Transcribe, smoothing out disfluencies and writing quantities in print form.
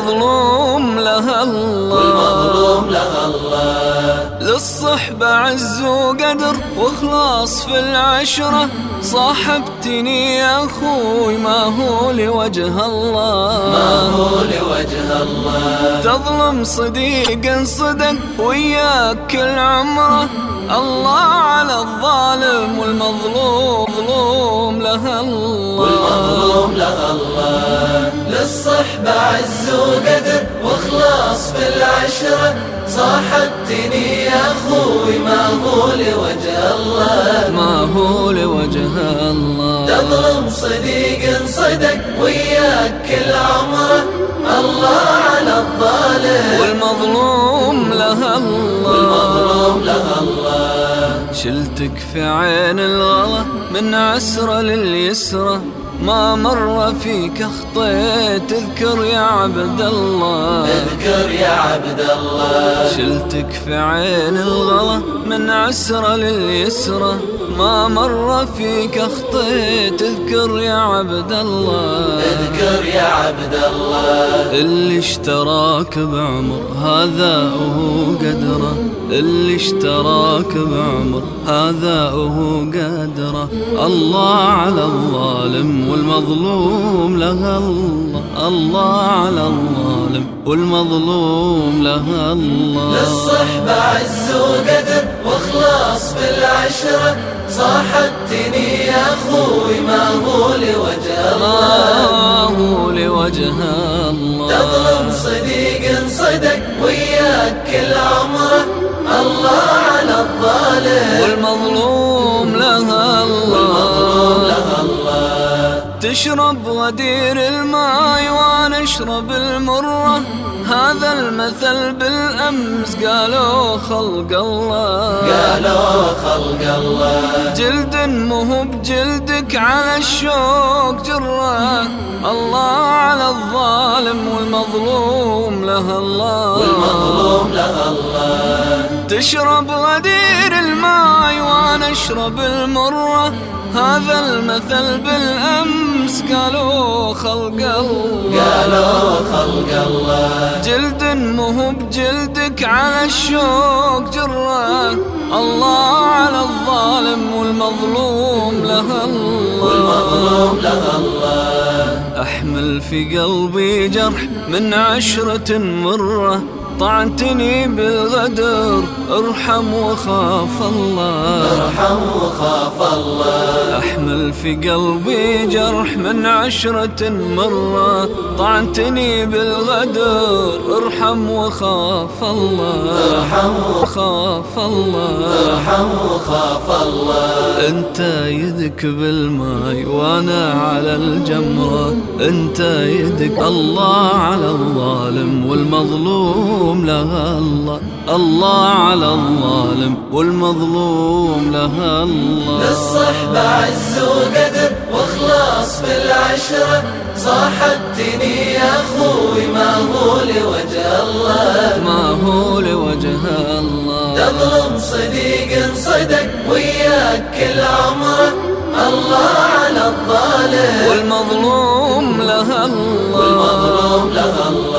والمظلوم لها الله. للصحبة عز وقدر واخلاص في العشرة، صاحبتني يا أخوي ما هو لوجه الله. تظلم صديق صدق وياك كل عمره، الله على الظالم والمظلوم لها الله. للصحبة عز وقدر واخلاص في العشرة، صاحبتني يا أخوي ما هو لوجه الله. تظلم صديق صدق وياك كل عمره، الله على الظالم والمظلوم لها الله. شلتك في عين الغلا من عسرة لليسرة، ما مر فيك اخطيت اذكر يا عبد الله. شلتك في عين الغلا من عسرة لليسرة، ما مر فيك اخطيت اذكر يا عبد الله. اللي اشتراك بعمر هذا وهو قدره، اللي اشتراك بعمر هذا وهو قدره، الله على الظالم والمظلوم لها الله. الله على الظالم والمظلوم لها الله. للصحبة عز وقدر واخلاص في العشرة، صاحبتني يا أخوي ما هو لوجه الله. تظلم صديق صدق وياك كل عمره، الله على الظالم والمظلوم لها الله. تشرب غدير الماء وانا اشرب المرة، هذا المثل بالأمس قالوا خلق الله. جلد مو بجلدك على الشوق جرة، الله على الظالم والمظلوم لها الله. تشرب غدير الماء وانا اشرب المرة، هذا المثل بالأمس قالوا خلق الله. جلد مو بجلدك على الشوق جرة، الله على الظالم والمظلوم لها الله. أحمل في قلبي جرح من عشرة مرة، طعنتني بالغدر ارحم وخاف الله. أحمل في قلبي جرح من عشرة مرة، طعنتني بالغدر ارحم وخاف الله. انت يدك بالماي وانا على الجمرة، انت يدك الله على الظالم والمظلوم لها الله. الله على الظالم والمظلوم لها الله. للصحبة عز وقدر واخلاص في العشرة، صاحبتني يا أخوي ما هو لوجه الله. تظلم صديق صدق وياك كل عمره، الله على الظالم والمظلوم لها الله.